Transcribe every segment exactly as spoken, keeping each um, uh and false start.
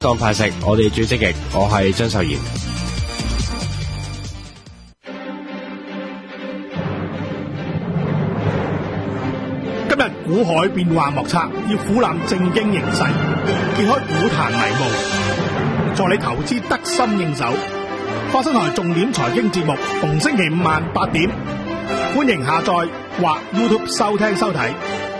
當派食，我哋最積極，我係張秀賢。 今日股海變幻莫測，要俯瞰正經形勢，揭開股壇迷霧，助你投資得心應手。花生台重點財經節目，逢星期五晚八點，歡迎下載或 YouTube 收聽收睇。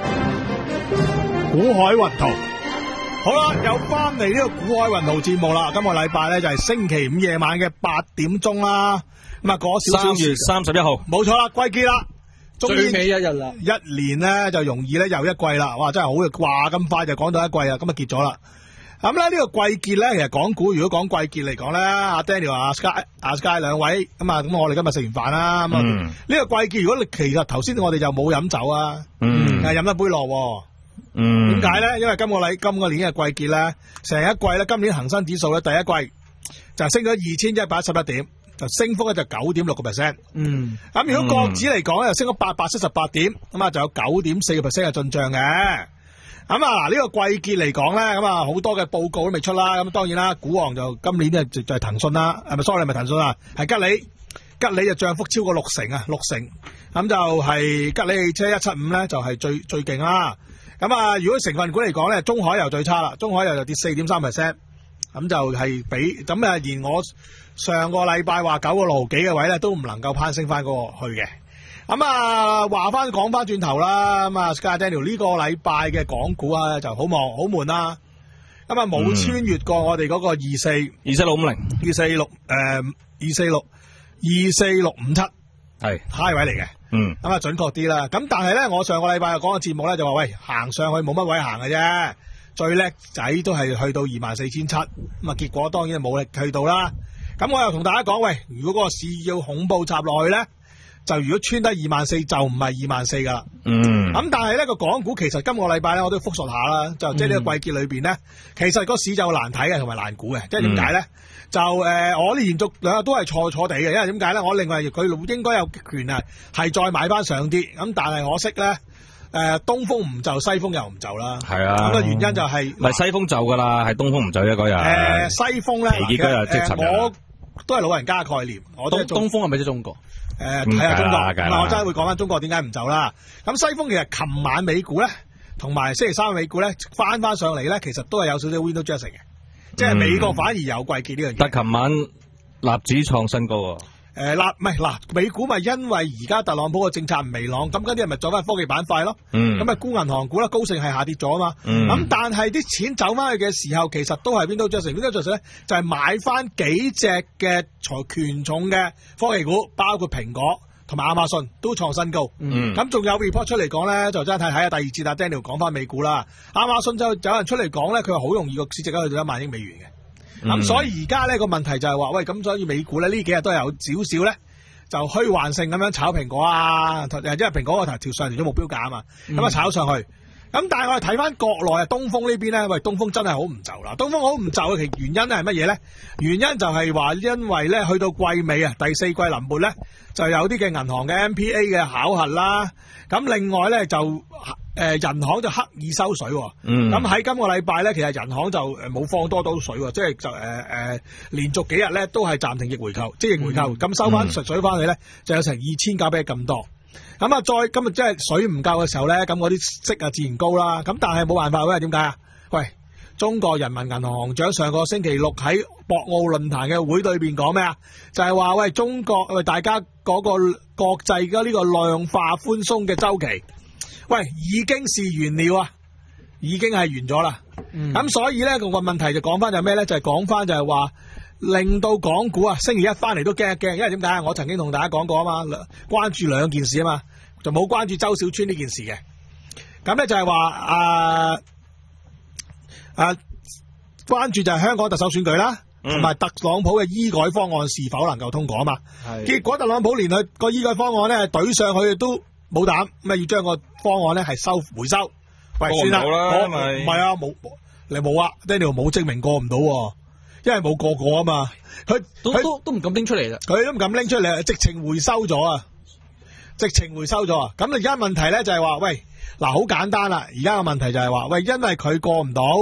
股海雲圖。好啦，又翻嚟呢個股海雲圖節目啦。今個禮拜咧就係星期五夜晚嘅八點鐘啦。咁啊，過少少。 三月三十一號， 冇錯啦，季結啦， 最尾一日啦。 一年咧就容易咧又一季啦。哇，真係好嘅，話咁快就講到一季啦。咁啊結咗啦。咁咧呢個季結咧，其實港股如果講季結嚟講咧，阿 Daniel 阿 Sky 阿 Sky 兩位咁啊，咁我哋今日食完飯啦。咁啊，呢個季結如果你其實頭先我哋就冇飲酒啊，嗯，係飲一杯落。嗯，點解咧？因為今個禮今個年嘅季結咧，成一季咧，今年恒生指數咧第一季就升咗二千一百一十一點，就升幅咧就九點六個 percent。嗯，咁如果國指嚟講咧，就升咗八百七十八點，咁啊就有九點四個 percent 嘅進賬嘅。咁啊嗱，呢個季結嚟講咧，咁啊好多嘅報告都未出啦。咁當然啦，股王就今年咧就就係騰訊啦，係咪 sorry 咪騰訊啊？係吉利，吉利就漲幅超過六成啊，六成。咁就係吉利汽車一七五咧，就係最最勁啦。咁啊，如果成分股嚟講咧，中海油最差啦，中海油就跌四點三 percent， 咁就係比咁啊，而我上個禮拜話九個六毫幾嘅位咧，都唔能夠攀升翻嗰個去嘅。咁啊，話翻講翻轉頭啦，咁啊 Sky Daniel 呢個禮拜嘅港股啊，就好忙好悶啦。咁啊，冇穿越過我哋嗰個二四二四六五零二四六誒二四六二四六五七係 high 位嚟嘅。嗯，咁啊準確啲啦。咁但係咧，我上個禮拜又講個節目咧，就話喂，行上去冇乜位行嘅啫，最叻仔都係去到二萬四千七。咁啊，結果當然係冇力去到啦。咁我又同大家講，喂，如果嗰個市要恐怖插落去咧，就如果穿得二萬四，就唔係二萬四噶啦。嗯。咁但係咧個港股其實今個禮拜咧，我都複述下啦，就即係呢個季結裏邊咧，其實個市就難睇嘅，同埋難估嘅。即係點解咧？嗯就誒、呃，我連續兩日都係錯錯地嘅，因為點解咧？我另外佢應該有權啊，係再買翻上啲。咁但係可惜咧，誒、呃、東風唔就，西風又唔就啦。係啊。咁嘅原因就係、是、 唔係西風就㗎啦，係東風唔就啫嗰日。誒、 呃、西風咧， 皮結嗰日即係尋日。 我都係老人家嘅概念。我都東東風係咪即係中國？ 誒睇下中國。嗱，我真係會講翻中國點解唔就啦。咁西風其實琴晚美股咧，同埋星期三美股咧翻翻上嚟咧，其實都係有少少 window dressing 嘅。即係美國反而有季結呢樣嘢，但係琴晚納指創新高喎。 誒，納唔係嗱，美股咪因為而家特朗普嘅政策唔明朗，咁嗰啲人咪走翻科技板塊咯。嗯，咁咪沽銀行股啦，高盛係下跌咗啊嘛。嗯，咁但係啲錢走翻去嘅時候，其實都係邊度着成？邊度着成咧？就係買翻幾隻嘅財權重嘅科技股，包括蘋果同埋亞馬遜都創新高。嗯，咁仲有 report 出嚟講咧，就真係睇下第二節啊 Daniel 講翻美股啦。亞馬遜就有人出嚟講咧，佢話好容易個市值咧去到一萬億美元嘅。咁、嗯、所以而家呢個問題就係話，喂，咁所以美股咧呢幾日都有少少咧就虛幻性咁樣炒蘋果啊，因為蘋果個頭跳上嚟咗目標價啊嘛，咁啊、嗯、炒上去。咁但係我哋睇翻國內啊，東風呢邊咧，喂，東風真係好唔就啦。東風好唔就嘅其原因咧係乜嘢咧？原因就係話因為咧去到季尾啊，第四季臨末咧就有啲嘅銀行嘅 M P A 嘅考核啦。咁另外咧就誒、呃、人行就刻意收水。嗯。咁喺今個禮拜咧，其實人行就誒冇放多到水，即係就誒誒、呃呃、連續幾日咧都係暫停逆回購，即係逆回購。咁、嗯、收翻實水翻去咧，就有成二千九百億咁多。咁啊，再今日即係水唔夠嘅時候咧，咁嗰啲息啊自然高啦。咁但係冇辦法，因為點解啊？喂，中國人民銀行行長上個星期六喺博鰲論壇嘅會裏邊講咩啊？就係、是、話喂，中國喂大家嗰個國際嘅呢個量化寬鬆嘅周期，喂已經是完了啊，已經係完咗啦。咁、嗯、所以咧個問題就講翻就係咩咧？就係講翻就係話。令到港股啊，星期一翻嚟都驚一驚，因為點解啊？我曾經同大家講過啊嘛，關注兩件事啊嘛，就冇關注周小川呢件事嘅。咁咧就係話啊啊，關注就係香港特首選舉啦，同埋、嗯、特朗普嘅醫改方案是否能夠通過啊嘛。係。結果特朗普連佢個醫改方案咧懟上去都冇膽，咁啊要將個方案咧係收回收。喂，算啦，我唔係啊，冇你冇啊 ，Daniel 冇證明過唔到。因為冇個個啊嘛，佢都都都唔敢拎出嚟啦， 佢都唔敢拎出嚟，直情回收咗啊，直情回收咗啊。咁而家問題咧就係話，喂，嗱好簡單啦，而家個問題就係話，喂，因為佢過唔到，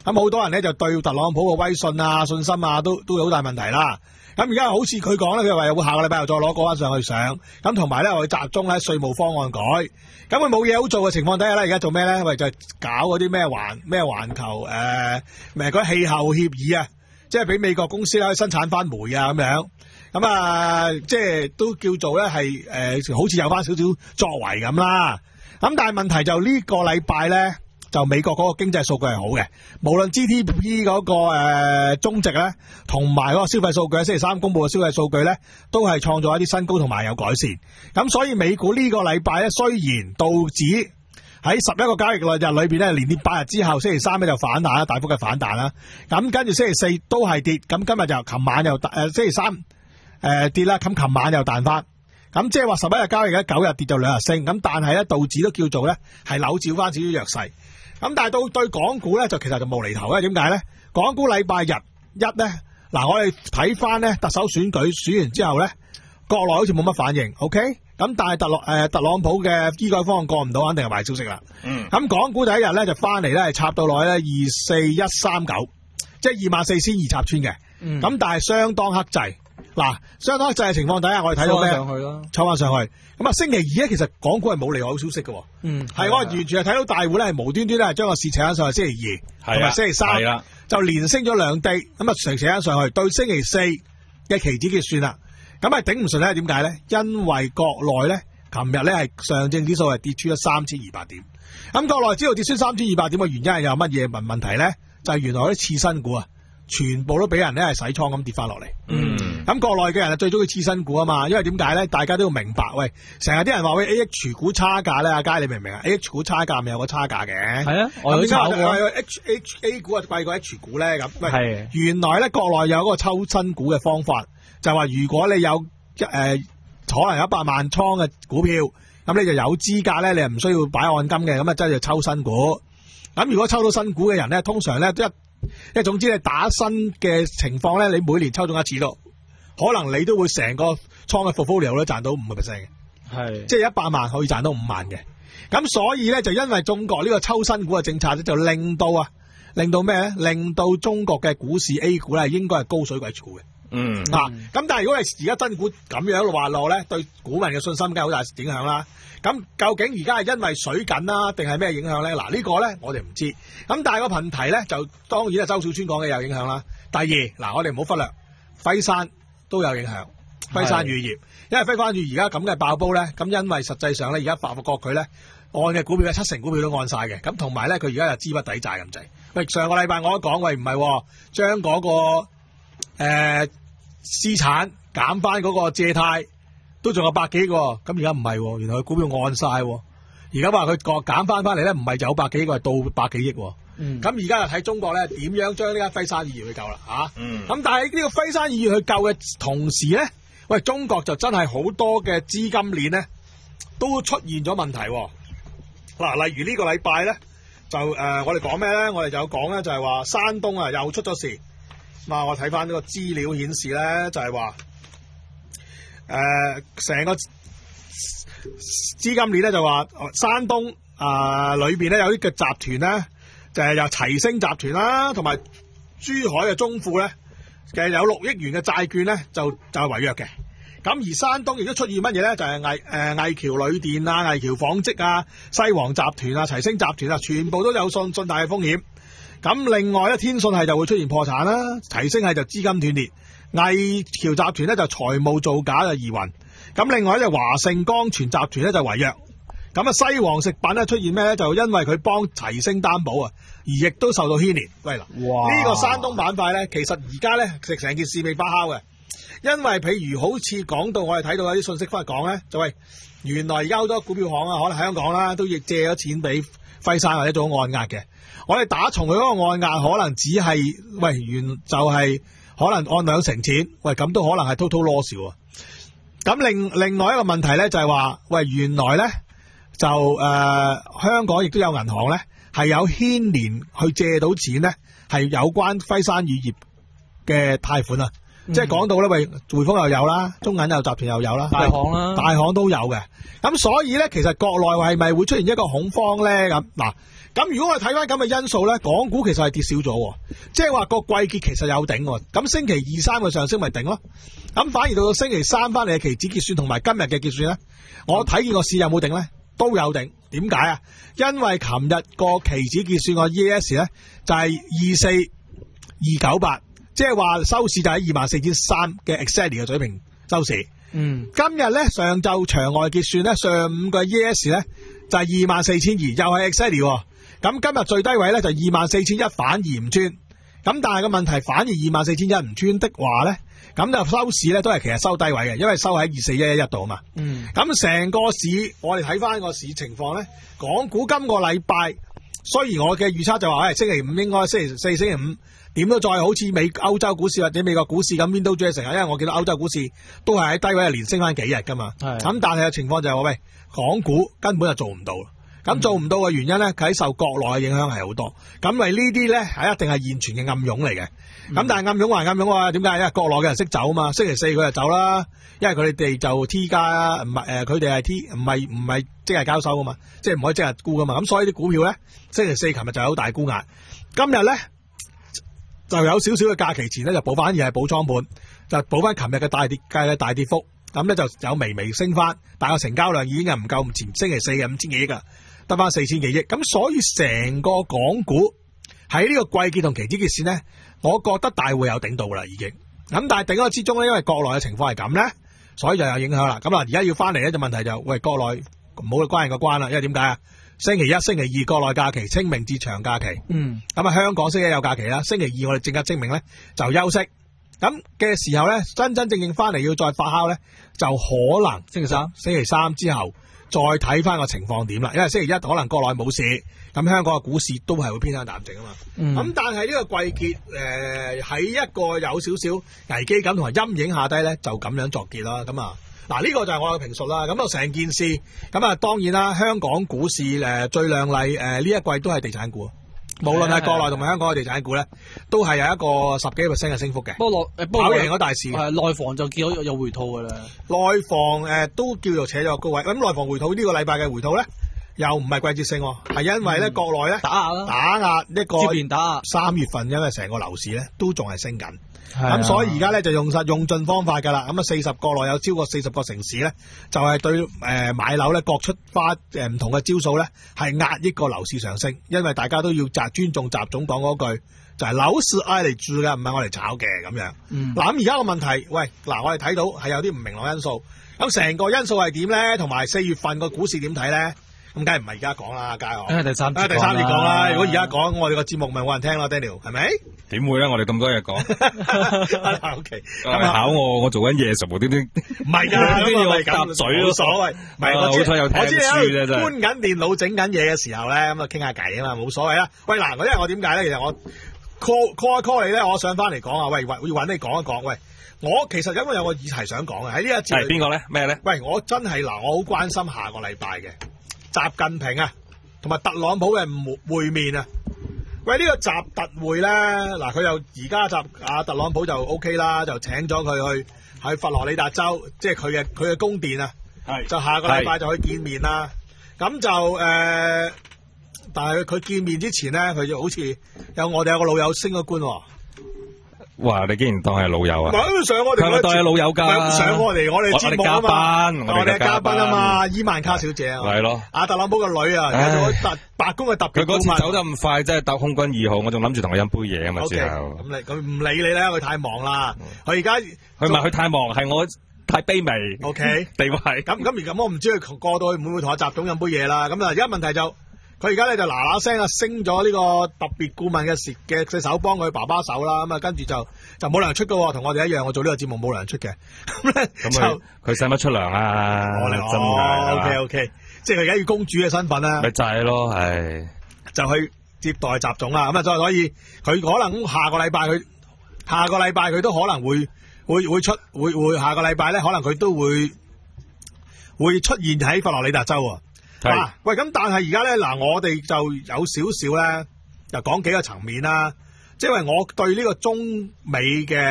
咁好多人咧就對特朗普個威信啊、信心啊都都有好大問題啦。咁而家好似佢講咧，佢話會下個禮拜又再攞嗰翻上去上，咁同埋咧我哋集中喺稅務方案改。咁佢冇嘢好做嘅情況底下咧，而家做咩咧？喂，就係搞嗰啲咩環咩環球誒，咪嗰氣候協議啊，即係俾美國公司咧生產翻煤啊咁樣。咁啊，即係都叫做咧係誒，好似有翻少少作為咁啦。咁但係問題就呢個禮拜咧，就美國嗰個經濟數據係好嘅，無論 G D P 嗰個誒中值咧，同埋嗰個消費數據，星期三公布嘅消費數據咧，都係創造一啲新高同埋有改善。咁所以美股呢個禮拜咧，雖然道指喺十一個交易日裏邊咧，連跌八日之後，星期三咧就反彈啦，大幅嘅反彈啦。咁跟住星期四都係跌，咁今日就琴晚又誒、呃、星期三誒、呃、跌啦，咁琴晚又彈翻。咁即係話十一日交易日九日跌就兩日升，咁但係咧道指都叫做咧係扭轉翻少少弱勢。咁但係到對港股咧就其實就無厘頭嘅，點解咧？港股禮拜日一咧，嗱我哋睇翻咧特首選舉選完之後咧，國內好似冇乜反應 ，OK？ 咁但係特朗誒特朗普嘅醫改方案過唔到，肯定係壞消息啦。嗯。咁港股第一日咧就翻嚟咧係插到落去咧二四一三九，即係二萬四千二插穿嘅。嗯。咁但係相當克制。嗱，相當克制嘅情況底下，我哋睇到咩？上去啦，抽翻上去。咁啊，星期二咧，其實港股係冇利好消息嘅。嗯，係我完全係睇到大戶咧係無端端咧係將個市扯翻上去星期二，同埋星期三，就連升咗兩地，咁啊成扯翻上去，對星期四嘅期指結算啦。咁係頂唔順咧，點解咧？因為國內咧，琴日咧係上證指數係跌穿咗三千二百點。咁國內知道跌穿三千二百點嘅原因係有乜嘢問問題咧？就係、是、原來嗰啲次新股啊，全部都俾人咧係洗倉咁跌翻落嚟。嗯。咁國內嘅人係最中意次新股啊嘛，因為點解咧？大家都要明白，喂，成日啲人話喂 A H 股差價咧，阿佳你明唔明啊 ？A H 股差價咪有個差價嘅。係啊，我有炒過。H H A 股啊貴過 H 股咧咁。係。原來咧國內有嗰個抽新股嘅方法，就係話如果你有誒、呃、可能有一百萬倉嘅股票，咁你就有資格咧，你係唔需要擺按金嘅，咁啊真係要抽新股。咁如果抽到新股嘅人咧，通常咧一一總之你打新嘅情況咧，你每年抽中一次咯。可能你都會成個倉嘅 portfolio 都賺到五個 percent 嘅，係即係一百萬可以賺到五萬嘅。咁所以咧就因為中國呢個抽新股嘅政策咧，就令到啊，令到咩咧？令到中國嘅股市 A 股咧應該係高水鬼股嘅。嗯啊，咁但係如果係而家真股咁樣滑落咧，對股民嘅信心梗係好大影響啦。咁究竟而家係因為水緊啦，定係咩影響咧？嗱、這個、呢個咧我哋唔知。咁但係個問題咧就當然係周小川講嘅有影響啦。第二嗱，我哋唔好忽略輝山。都有影響，輝山乳業，因為輝山乳而家咁嘅爆煲咧，咁因為實際上咧，而家發覺佢咧按嘅股票咧七成股票都按晒嘅，咁同埋咧佢而家又資不抵債咁滯。喂，上個禮拜我都講，喂唔係，將嗰、那個誒、呃、資產減翻嗰個借貸都仲有百幾個，咁而家唔係，原來佢股票按晒，而家話佢個減翻翻嚟咧，唔係有百幾個，係到百幾億。嗯，咁而家就睇中國咧點樣將呢間輝山乳業去救啦，吓、啊，嗯，咁但係呢個輝山乳業去救嘅同時咧，喂，中國就真係好多嘅資金鏈咧都出現咗問題。嗱、啊，例如呢個禮拜咧就誒、呃，我哋講咩咧？我哋就有講咧，就係話山東啊又出咗事。咁啊，我睇翻呢個資料顯示咧，就係話誒成個資金鏈咧就話山東啊裏邊咧有啲嘅集團咧。就係由齊星集團啦，同埋珠海嘅中富咧，其實有六億元嘅債券咧，就就係違約嘅。咁而山東亦都出現乜嘢咧？就係魏誒魏橋旅店啊、魏橋紡織啊、西王集團啊、齊星集團啊，全部都有信信貸嘅風險。咁另外咧，天信係就會出現破產啦，齊星係就資金斷裂，魏橋集團咧就財務造假就疑雲。咁另外咧，華盛光傳集團咧就違約。咁啊，西王食品咧出現咩咧？就因為佢幫齊星擔保啊，而亦都受到牽連。喂嗱，呢個山東板塊咧，其實而家咧食成件事未發酵嘅，因為譬如好似講到我哋睇到有啲信息翻嚟講咧，就喂原來而家好多股票行啊，可能喺香港啦，都亦借咗錢俾輝山或者做按壓嘅。我哋打從佢嗰個按壓，可能只係喂原就係、是、可能按兩成錢，喂咁都可能係 total loss 啊。咁另另外一個問題咧就係話，喂原來咧。就誒、呃，香港亦都有銀行咧，係有牽連去借到錢咧，係有關輝山乳業嘅貸款啊。 即係講到咧，喂，匯豐又有啦，中銀又集團又有啦， 大行啦， 大行都有嘅。咁所以咧，其實國內係咪會出現一個恐慌咧？咁嗱，咁如果我哋睇翻咁嘅因素咧，港股其實係跌少咗，即係話個季結其實有頂，咁星期二三嘅上升咪頂咯。咁反而到到星期三翻嚟嘅期指結算同埋今日嘅結算咧，我睇見個市有冇頂咧？都有頂。點解啊？因為琴日個期指結算個 E S 咧就係二四二九八，即係話收市就喺二萬四千三嘅 exactly 嘅水平收市。 嗯， 今日咧上晝場外結算咧，上午嘅 E S 咧就係二萬四千二，又係 exactly。咁今日最低位咧就二萬四千一，反而唔穿。咁但係個問題，反而二萬四千一唔穿的話咧，咁就收市咧都係其實收低位嘅，因為收喺二四一一一度啊嘛。嗯。咁成個市，我哋睇翻個市情況咧，港股今個禮拜雖然我嘅預測就話，誒星期五應該星期四、星期五點都再好似美歐洲股市或者美國股市咁 Window dressing 啊，因為我見到歐洲股市都係喺低位連升翻幾日噶嘛。係。咁但係嘅情況就係話，喂，港股根本就做唔到。咁做唔到嘅原因咧，佢喺受國內嘅影響係好多。咁咪呢啲咧係一定係現存嘅暗湧嚟嘅。咁、嗯、但係暗湧還暗湧啊？點解？因為國內嘅人識走啊嘛。星期四佢就走啦，因為佢哋就 T 加唔係誒，佢哋係 T 唔係唔係即係交收啊嘛，即係唔可以即日沽噶嘛。咁所以啲股票咧，星期四琴日就有好大沽壓。今日咧就有少少嘅假期前咧就補翻，而係補倉盤，就補翻琴日嘅大跌嘅大跌幅。咁咧就有微微升翻，但係個成交量已經係唔夠前星期四嘅五千幾億噶。得翻四千幾億，咁所以成個港股喺呢個季結同期指結算咧，我覺得大會有頂到啦已經。咁但係頂咗之中咧，因為國內嘅情況係咁咧，所以就有影響啦。咁啊，而家要翻嚟咧就問題就，喂，國內唔好關人個關啦，因為點解啊？星期一、星期二國內假期，清明節長假期。嗯。咁啊，香港星期一有假期啦，星期二我哋正日清明咧就休息。咁嘅時候咧，真真正正翻嚟要再發酵咧，就可能星期三、星期三之後。再睇翻個情況點啦，因為星期一可能國內冇事，咁香港嘅股市都係會偏向淡靜啊嘛。咁、嗯、但係呢個季結誒喺、呃、一個有少少危機感同埋陰影下低咧，就咁樣作結啦。咁啊，嗱、這、呢個就係我嘅評述啦。咁啊成件事，咁啊當然啦，香港股市誒、呃、最亮麗誒呢一季都係地產股。無論係國內同埋香港嘅地產股咧，都係有一個十幾 percent 嘅升幅嘅。不過內跑贏咗大市， 係內房就見到有回吐噶啦。 內房誒、呃、都叫做扯咗個高位。咁內房回吐呢個禮拜嘅回吐咧，又唔係季節性，係因為咧、嗯、國內咧打壓啦，打壓一個接連打壓。三月份因為成個樓市咧都仲係升緊。咁、嗯、所以而家咧就用實用盡方法噶啦，咁啊四十國內有超過四十個城市咧，就係、是、對誒、呃、買樓咧各出花誒唔同嘅招數咧，係壓抑個樓市上升，因為大家都要集尊重習總講嗰句，就係、是、樓市愛嚟住嘅，唔係我嚟炒嘅咁樣。嗱咁而家個問題，喂嗱我哋睇到係有啲唔明朗因素，咁成個因素係點咧？同埋四月份個股市點睇咧？咁梗係唔係而家講啦，佳學。第三節，第三節講啦。如果而家講，我哋個節目咪冇人聽咯 ，Daniel 係咪？ 點會咧？我哋咁多嘢講。 O K， 咁考我，我做緊嘢，實無端端。 唔係㗎，都要我搭嘴咯，所謂。唔係我好彩有聽書啫，真係。搬緊電腦整緊嘢嘅時候咧，咁啊傾下偈啊嘛，冇所謂啦。喂嗱，我因為我點解咧？其實我 call call 一 call 你咧，我想翻嚟講啊。喂，要揾你講一講。喂，我其實因為有個議題想講嘅喺呢一節。係邊個咧？咩咧？喂，我真係嗱，我好關心下個禮拜嘅。習近平啊，同埋特朗普嘅會面啊，喂呢、這個習特會咧，嗱佢又而家習啊特朗普就 O K 啦，就請咗佢去喺佛羅里達州，即係佢嘅佢嘅宮殿啊，係就下個禮拜就去見面啦。咁就誒、呃，但係佢見面之前咧，佢就好似有我哋有個老友升咗官、哦。 哇！你竟然當係老友啊？ 上我哋，佢當係老友噶，上我哋我哋節目啊嘛，我哋嘉賓啊嘛，伊萬卡小姐啊，係咯，阿特朗普個女啊，有特白宮嘅特別顧問。佢嗰次走得咁快，真係搭空軍二號，我仲諗住同佢飲杯嘢啊嘛之後。咁你佢唔理你啦，佢太忙啦。佢而家佢唔係佢太忙，係我太卑微。O K，地位咁咁而咁，我唔知佢過到去會唔會同阿習總飲杯嘢啦。咁啊，而家問題就。佢而家咧就嗱嗱聲啊升咗呢個特別顧問嘅事嘅隻手幫佢爸爸手啦，咁啊跟住就就冇糧出噶，同我哋一樣，我做呢個節目冇糧出嘅。咁咧就佢使乜出糧啊？我哋真係 OK OK，即係佢而家要公主嘅身份啦。咪就係咯，係就去接待習總啦。咁啊，所以佢可能下個禮拜佢下個禮拜佢都可能會會會出會會下個禮拜咧，可能佢都會會出現喺佛羅里達州啊。啊，喂，咁但係而家咧，嗱，我哋就有少少咧，就講幾個層面啦。即係我對呢個中美嘅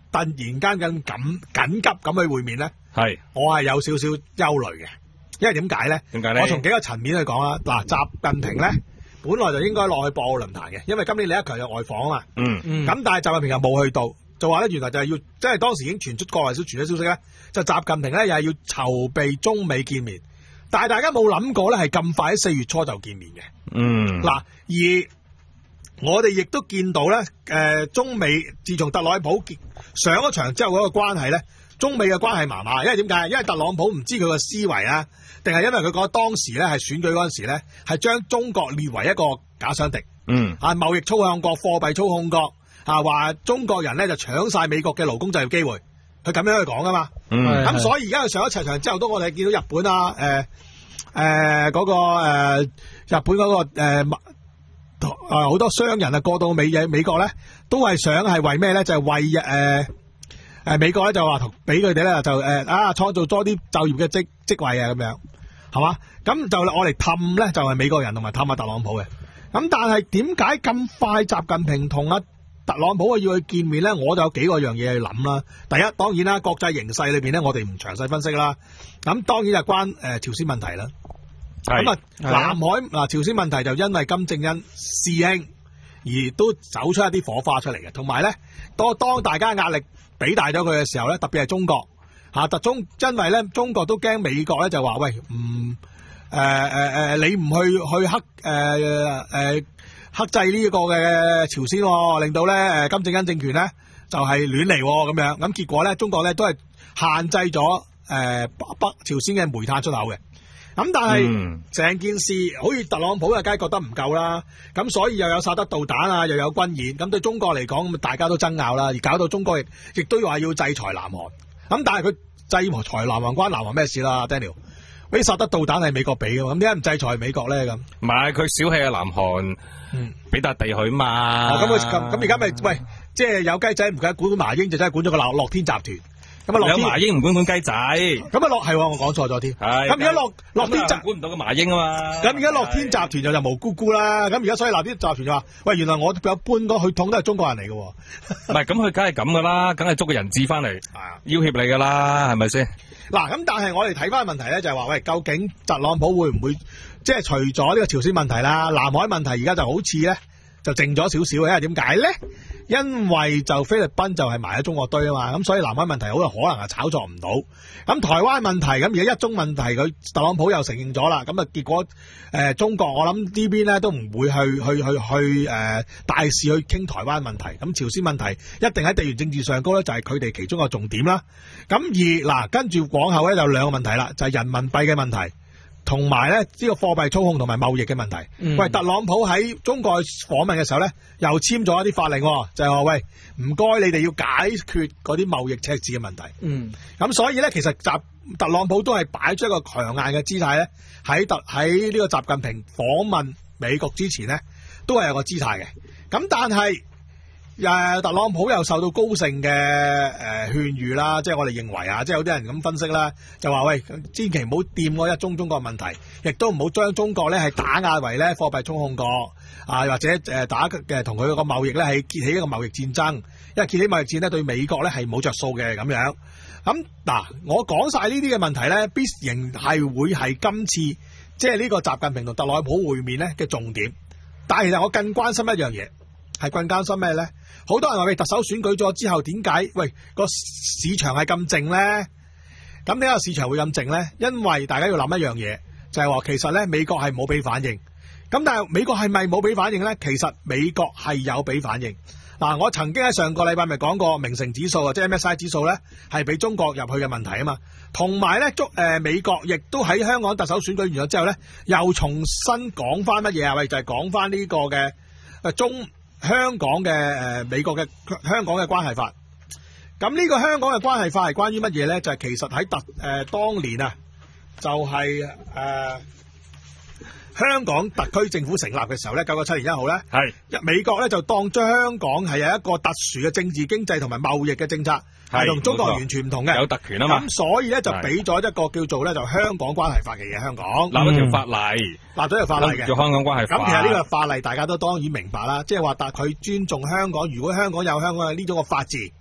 突然間咁緊緊急咁去會面咧， 係我係有少少憂慮嘅，因為點解咧？ 點解咧？ 我從幾個層面去講啦。嗱，習近平咧本來就應該落去博鰲論壇嘅，因為今年李克強有外訪啊嘛。 嗯嗯咁但係習近平又冇去到，就話咧原來就係要，即係當時已經傳出國內小傳咗消息咧，就習近平咧又係要籌備中美見面，但係大家冇諗過咧係咁快喺四月初就見面嘅。 嗯， 嗱，而我哋亦都見到咧，誒、呃，中美自從特朗普結上咗場之後嗰個關係咧，中美嘅關係麻麻，因為點解？因為特朗普唔知佢個思維啊，定係因為佢覺得當時咧係選舉嗰陣時咧，係將中國列為一個假想敵， 嗯， 啊，貿易操控國、貨幣操控國，啊，話中國人咧就搶晒美國嘅勞工就業機會，佢咁樣去講噶嘛。 嗯， 咁、 係所以而家佢上咗場場之後，都我哋見到日本啊，誒誒嗰個誒、呃、日本嗰、個誒。呃誒，好、呃、多商人啊過到美嘢美國咧，都係想係為咩咧？就係、是、為誒誒、呃、美國咧就話同俾佢哋咧就誒、呃、啊創造多啲就業嘅職職位啊咁樣，係嘛？咁就我嚟氹咧就係、是、美國人同埋氹下特朗普嘅。咁但係點解咁快習近平同阿特朗普要去見面咧？我就有幾個樣嘢去諗啦。第一，當然啦，國際形勢裏邊咧，我哋唔詳細分析啦。咁當然就關誒、呃、朝鮮問題啦。咁啊，南海嗱朝鮮問題就因為金正恩師兄而都走出一啲火花出嚟嘅，同埋咧，當當大家壓力俾大咗佢嘅時候咧，特別係中國嚇特中，因為咧中國都驚美國咧就話喂唔誒誒誒，你唔去去克誒誒、呃呃、克制呢個嘅朝鮮、哦，令到咧誒金正恩政權咧就係、是、亂嚟咁樣，咁結果咧中國咧都係限制咗誒、呃、北北朝鮮嘅煤炭出口嘅。咁但係成、嗯、件事好似特朗普啊，梗係覺得唔夠啦。咁所以又有薩德導彈啊，又有軍演。咁對中國嚟講，咁大家都爭拗啦，而搞到中國亦亦都話要制裁南韓。咁但係佢制裁南韓關南韓咩事啦 ？Daniel，嗰啲薩德導彈係美國俾嘅，咁點解唔制裁美國咧？咁唔係佢小氣啊，南韓俾笪地佢嘛。 咁佢咁咁而家咪喂，即係有雞仔唔計管麻鷹，就真係管咗個樂樂天集團。咁啊， 有麻鷹唔管管雞仔， 咁啊樂係我講錯咗添。 係咁而家樂樂天集管唔到個麻鷹啊嘛。 咁而家樂天集團就就無辜辜啦。咁而家所以樂天集團就話：喂，原來我有搬嗰血統都係中國人嚟嘅。 唔係，咁佢梗係咁噶啦，梗係捉個人質翻嚟要挾你噶啦，係咪先？ 嗱，咁但係我哋睇翻問題咧，就係話：喂，究竟特朗普會唔會即係除咗呢個朝鮮問題啦，南海問題而家就好似咧就靜咗少少，因為點解咧？因為就菲律賓就係埋喺中國堆啊嘛，咁所以南海問題好有可能係炒作唔到。咁台灣問題咁而家一中問題佢特朗普又承認咗啦，咁啊結果誒、呃、中國我諗呢邊咧都唔會去去去去誒、呃、大肆去傾台灣問題。咁朝鮮問題一定喺地緣政治上高咧，就係佢哋其中一個重點啦。咁而嗱跟住往後咧有兩個問題啦，就係、是、人民幣嘅問題。同埋咧，呢、這個貨幣操控同埋貿易嘅問題。嗯、喂，特朗普喺中國訪問嘅時候咧，又簽咗一啲法令、哦，就係、是、話喂，唔該你哋要解決嗰啲貿易赤字嘅問題。嗯，咁所以咧，其實習特朗普都係擺出一個強硬嘅姿態咧，喺特喺呢個習近平訪問美國之前咧，都係有個姿態嘅。咁但係誒、呃，特朗普又受到高盛嘅誒勸喻啦，即係我哋認為啊，即係有啲人咁分析啦，就話喂，千祈唔好掂嗰一中中國問題，亦都唔好將中國咧係打壓為咧貨幣操控國啊，或者誒打嘅同佢個貿易咧係結起一個貿易戰爭，因為結起貿易戰咧對美國咧係冇着數嘅咁樣。咁嗱，我講晒呢啲嘅問題咧，必然係會係今次即係呢個習近平同特朗普會面咧嘅重點。但係其實我更關心一樣嘢，係更關心咩咧？好多人話喂，特首選舉咗之後點解喂個市場係咁靜咧？咁點解個市場會咁靜咧？因為大家要諗一樣嘢，就係話其實咧美國係冇俾反應。咁但係美國係咪冇俾反應咧？其實美國係有俾反應。嗱，我曾經喺上個禮拜咪講過明晟指數啊，即係 M S I 指數咧係俾中國入去嘅問題啊嘛。同埋咧，中誒美國亦都喺香港特首選舉完咗之後咧，又重新講翻乜嘢啊？喂，就係講翻呢個嘅誒中。香港嘅誒、呃、美國嘅香港嘅關係法，咁呢個香港嘅關係法係關於乜嘢咧？就係、是、其實喺特誒、呃、當年啊，就係、是、誒、呃、香港特區政府成立嘅時候咧，九九七年一號咧，係是美國咧就當將香港係有一個特殊嘅政治經濟同埋貿易嘅政策。係同中國完全唔同嘅， 有特權啊嘛。咁所以咧就俾咗一個叫做咧就香港關係法嘅嘢，香港立咗條法例， 立咗條法例嘅， 叫香港關係法。 咁其實呢個法例大家都當然明白啦，即係話但佢尊重香港，如果香港有香港嘅呢種嘅法治，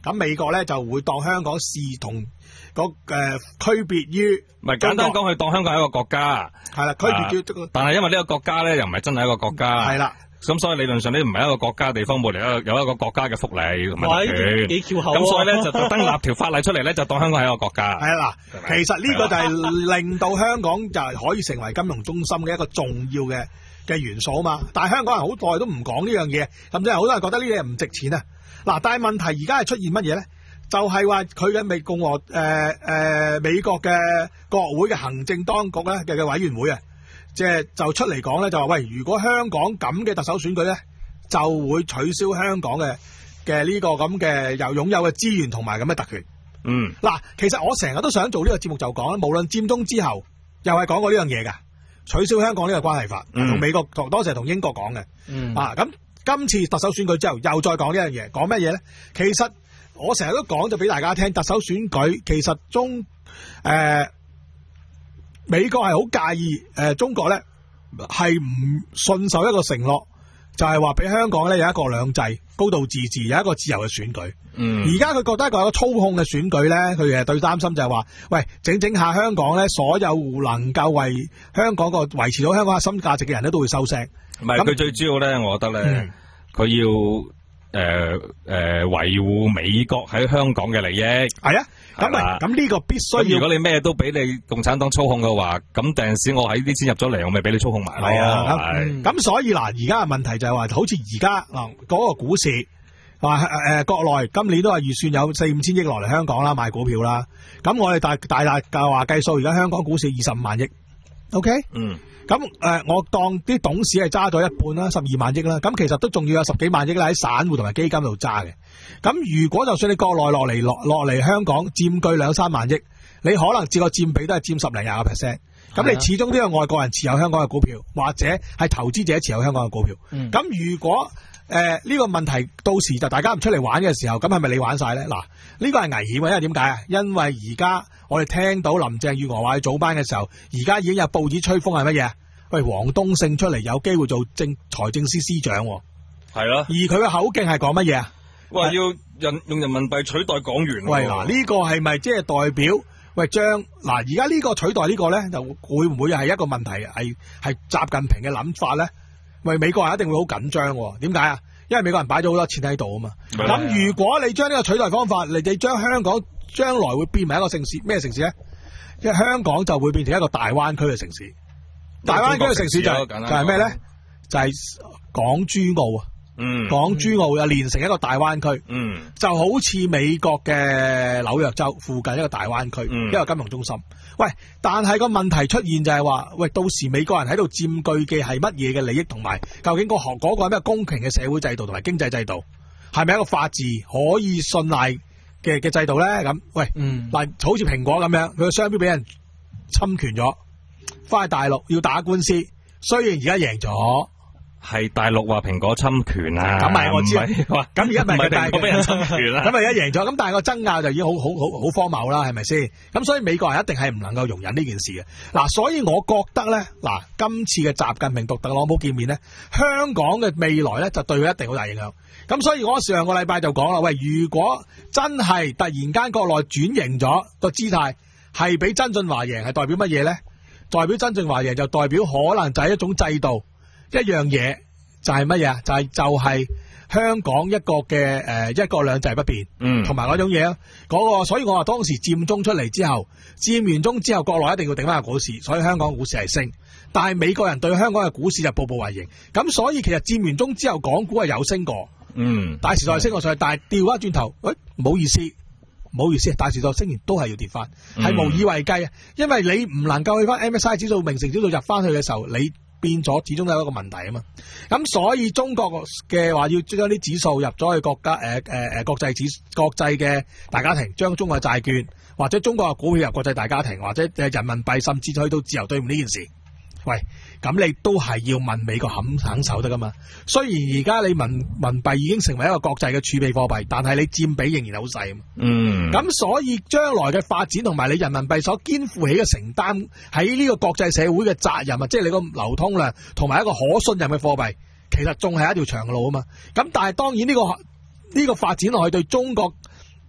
咁美國咧就會當香港視同嗰誒區別於， 唔係簡單講，佢當香港係一個國家， 係啦，區別於、 啊，但係因為呢個國家咧又唔係真係一個國家， 係啦。 咁所以理論上呢唔係一個國家地方冇嚟一個有一個國家嘅福利同埋特權， 幾翹口咁所以咧就特登立條法例出嚟咧，就當香港係一個國家。 係啦，其實呢個就係令到香港就係可以成為金融中心嘅一個重要嘅嘅元素啊嘛。但係香港人好耐都唔講呢樣嘢，甚至係好多人覺得呢啲嘢唔值錢啊。嗱，但係問題而家係出現乜嘢咧？就係話佢嘅美共和誒誒、呃呃、美國嘅國會嘅行政當局咧嘅嘅委員會啊。即係就出嚟講咧，就話喂，如果香港咁嘅特首選舉咧，就會取消香港嘅嘅呢個咁嘅又擁有嘅資源同埋咁嘅特權。 嗯，嗱， 其實我成日都想做呢個節目就講啦，無論佔中之後，又係講過呢樣嘢㗎，取消香港呢個關係法，同、嗯、美國同當時係同英國講嘅。嗯，啊，咁今次特首選舉之後，又再講呢樣嘢，講乜嘢咧？其實我成日都講就俾大家聽，特首選舉其實中誒。呃美國係好介意誒、呃，中國咧係唔信守一個承諾，就係話俾香港咧有一個兩制、高度自治，有一個自由嘅選舉。嗯，而家佢覺得一個有操控嘅選舉咧，佢誒最擔心就係話，喂，整整下香港咧，所有能夠為香港個維持到香港核心價值嘅人咧，都會收聲。 唔係，佢最主要咧，我覺得咧，佢、嗯、要誒誒維護美國喺香港嘅利益。係啊。咁啊，咁呢個必須要。如果你咩都俾你共產黨操控嘅話，咁第陣時我喺啲錢入咗嚟，我咪俾你操控埋。係啊，咁、嗯、所以嗱，而家嘅問題就係話，好似而家嗱嗰個股市，話誒、呃、國內今年都係預算有四五千億落嚟香港啦，買股票啦。咁我哋大大大計話計數，而家香港股市二十五萬億。O K。嗯。咁誒、呃，我當啲董事係揸咗一半啦，十二萬億啦。咁其實都仲要有十幾萬億啦喺散戶同埋基金度揸嘅。咁如果就算你國內落嚟落落嚟香港佔據兩三萬億，你可能佔個佔比都係佔十零廿個 percent。咁你始終都有外國人持有香港嘅股票，或者係投資者持有香港嘅股票。咁、嗯、如果誒呢、呃這個問題到時就大家唔出嚟玩嘅時候，咁係咪你玩晒咧？嗱，呢、這個係危險嘅，因為點解啊？因為而家我哋聽到林鄭月娥話去早班嘅時候，而家已經有報紙吹風係乜嘢？喂，黃東勝出嚟有機會做政財政司司長，係咯。而佢嘅口徑係講乜嘢啊？喂，要人用人民幣取代港元。喂，嗱、這、呢個係咪即係代表喂將嗱而家呢個取代呢個咧，就會唔會係一個問題？係係習近平嘅諗法咧？喂，美國人一定會好緊張。點解啊？因為美國人擺咗好多錢喺度啊嘛。咁如果你將呢個取代方法，你你將香港將來會變為一個城市咩城市咧？因為香港就會變成一個大灣區嘅城市。大灣區嘅城市就係、就係咩咧？就係、是、港珠澳啊！嗯，港珠澳又連成一個大灣區，嗯，就好似美國嘅紐約州附近一個大灣區，嗯，一個金融中心。喂，但係個問題出現就係話，喂，到時美國人喺度佔據嘅係乜嘢嘅利益，同埋究竟個學嗰個係咩公平嘅社會制度同埋經濟制度，係咪一個法治可以信賴嘅嘅制度咧？咁，喂，嗯，嗱，好似蘋果咁樣，佢個商標俾人侵權咗，翻去大陸要打官司，雖然而家贏咗。係大陸話蘋果侵權啊，咁咪我知，咁而家咪蘋果俾人侵權啦，咁咪而家贏咗，咁但係個爭拗就已經好好好好荒謬啦，係咪先？咁所以美國人一定係唔能夠容忍呢件事嘅。嗱，所以我覺得咧，嗱，今次嘅習近平同特朗普見面咧，香港嘅未來咧就對佢一定好大影響。咁所以我上個禮拜就講啦，喂，如果真係突然間國內轉型咗個姿態，係俾曾俊華贏，係代表乜嘢咧？代表曾俊華贏就代表可能就係一種制度。一樣嘢就係乜嘢？就係就係香港一個嘅誒一國兩制不變，嗯，同埋嗰種嘢啊，嗰個，所以我話當時佔中出嚟之後，佔完中之後，國內一定要頂翻個股市，所以香港股市係升。但係美國人對香港嘅股市就步步為營，咁所以其實佔完中之後，港股係有升過，嗯，大時代升過上去，但係調翻轉頭，喂，唔好意思，唔好意思，大時代升完都係要跌翻，係、嗯、無以為繼啊，因為你唔能夠去翻 M S I 指數、明晟指數入翻去嘅時候，你變咗始終都有一個問題啊嘛，咁所以中國嘅話要將啲指數入咗去國家誒誒誒國際指國際嘅大家庭，將中國嘅債券或者中國嘅股票入國際大家庭，或者誒人民幣，甚至去到自由兌換呢件事，喂，咁你都係要問美國肯肯守得噶嘛？雖然而家你民民幣已經成為一個國際嘅儲備貨幣，但係你佔比仍然好細啊嘛。嗯，咁所以將來嘅發展同埋你人民幣所肩負起嘅承擔喺呢個國際社會嘅責任啊，即係你個流通量同埋一個可信任嘅貨幣，其實仲係一條長路啊嘛。咁但係當然呢個呢個發展落去對中國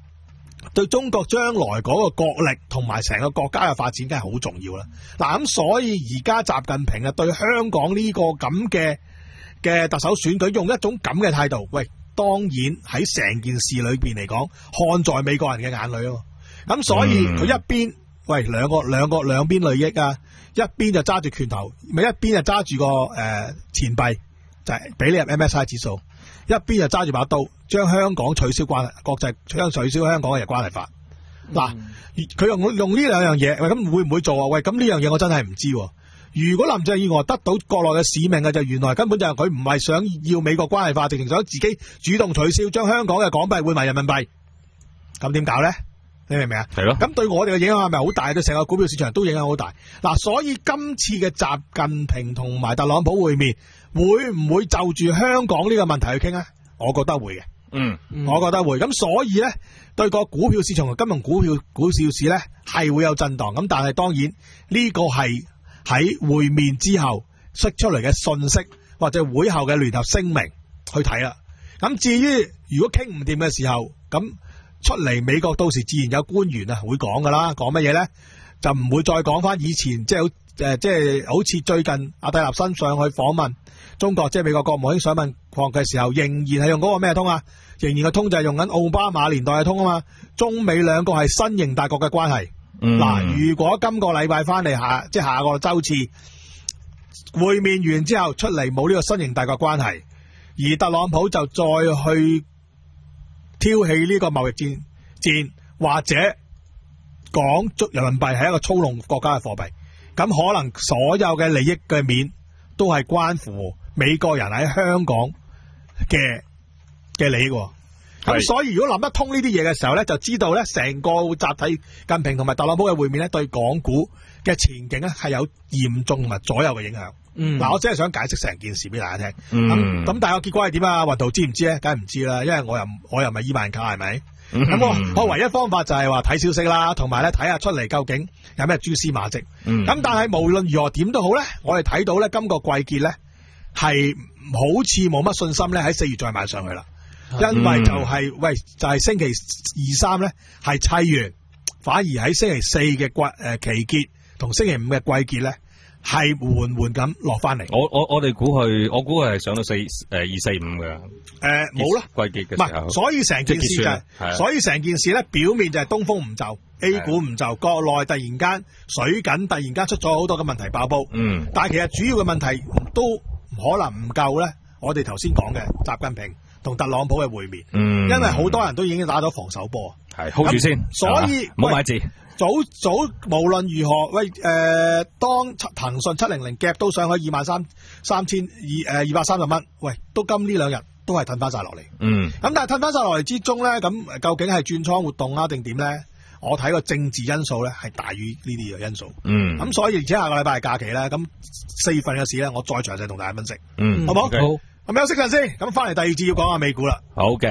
對中國將來嗰個國力同埋成個國家嘅發展，梗係好重要啦。嗱，咁所以而家習近平啊，對香港呢個咁嘅嘅特首選舉，用一種咁嘅態度，喂，當然喺成件事裏邊嚟講，看在美國人嘅眼裏咯。咁所以佢一邊，喂，兩個兩個兩邊利益啊，一邊就揸住拳頭，咪一邊就揸住個誒、呃、錢幣，就係、是、俾你入 M S I 指數。一邊就揸住把刀，將香港取消關係，國際將取消香港嘅關係法。嗱、嗯，佢用用呢兩樣嘢，喂，咁會唔會做啊？喂，咁呢樣嘢我真係唔知。如果林鄭月娥得到國內嘅使命嘅，就原來根本就係佢唔係想要美國關係法，直情想自己主動取消，將香港嘅港幣換埋人民幣。咁點搞咧？你明唔明啊？係咯。咁對我哋嘅影響係咪好大？對成個股票市場都影響好大。嗱，所以今次嘅習近平同埋特朗普會面，會唔會就住香港呢個問題去傾啊？我覺得會嘅，嗯，我覺得會。咁所以咧，對個股票市場同金融股票股票市咧係會有震盪。咁但係當然呢個係喺會面之後釋出嚟嘅信息，或者會後嘅聯合聲明去睇啦。咁至於如果傾唔掂嘅時候，咁出嚟美國到時自然有官員啊會講噶啦，講乜嘢咧？就唔會再講翻以前即係好誒，即係好似最近阿蒂立新上去訪問中國，即係美國國務卿上問國嘅時候，仍然係用嗰個咩通啊？仍然個通就係用緊奧巴馬年代嘅通啊嘛。中美兩個係新型大國嘅關係。嗱、嗯，如果今個禮拜翻嚟下，即係下個周次會面完之後出嚟冇呢個新型大國關係，而特朗普就再去挑起呢個貿易戰戰，或者講足人民幣係一個操弄國家嘅貨幣，咁可能所有嘅利益嘅面都係關乎美國人喺香港嘅嘅利益。咁所以如果諗得通呢啲嘢嘅時候咧，就知道咧成個集體近平同埋特朗普嘅會面咧，對港股嘅前景咧係有嚴重同埋左右嘅影響。嗯，嗱，我只係想解釋成件事俾大家聽。嗯，咁但係個結果係點啊？雲圖知唔知咧？梗係唔知啦，因為我又我又唔係伊萬卡，係咪？咁、嗯、我我唯一方法就係話睇消息啦，同埋咧睇下出嚟究竟有咩蛛絲馬跡。咁、嗯、但係無論如何點都好咧，我哋睇到咧今個季結咧係好似冇乜信心咧喺四月再買上去啦。因為就係、是、喂，就係、是、星期二三咧係砌完，反而喺星期四嘅季誒期結同星期五嘅季結咧係緩緩咁落翻嚟。我我我哋估佢，我估佢係上到四誒二四五嘅。 誒冇啦，季結嘅時候。唔係，所以成件事就係、是，所以成件事咧表面就係東風唔就 ，A 股唔就，國內突然間水緊，突然間出咗好多嘅問題爆煲。嗯。但係其實主要嘅問題都可能唔夠咧。我哋頭先講嘅習近平同特朗普嘅會面，嗯，因為好多人都已經打咗防守波， 係 hold 住先， 所以唔好買字。 早早無論如何，喂，誒、呃，當騰訊七零零夾到上去二萬三三千二誒二百三十蚊，喂，都今呢兩日都係褪翻晒落嚟，嗯，咁但係褪翻晒落嚟之中咧，咁究竟係轉倉活動啊定點咧？我睇個政治因素咧係大於呢啲嘅因素，嗯，咁所以而且下個禮拜係假期咧，咁四月份嘅事咧，我再詳細同大家分析，嗯，好唔好？ Okay. 好。咁休息陣先，咁翻嚟第二節要講下美股啦。 好嘅。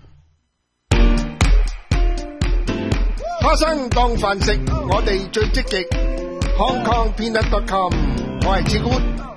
花生當飯食，我哋最積極。Hong Kong Peanut dot com， 我係志官。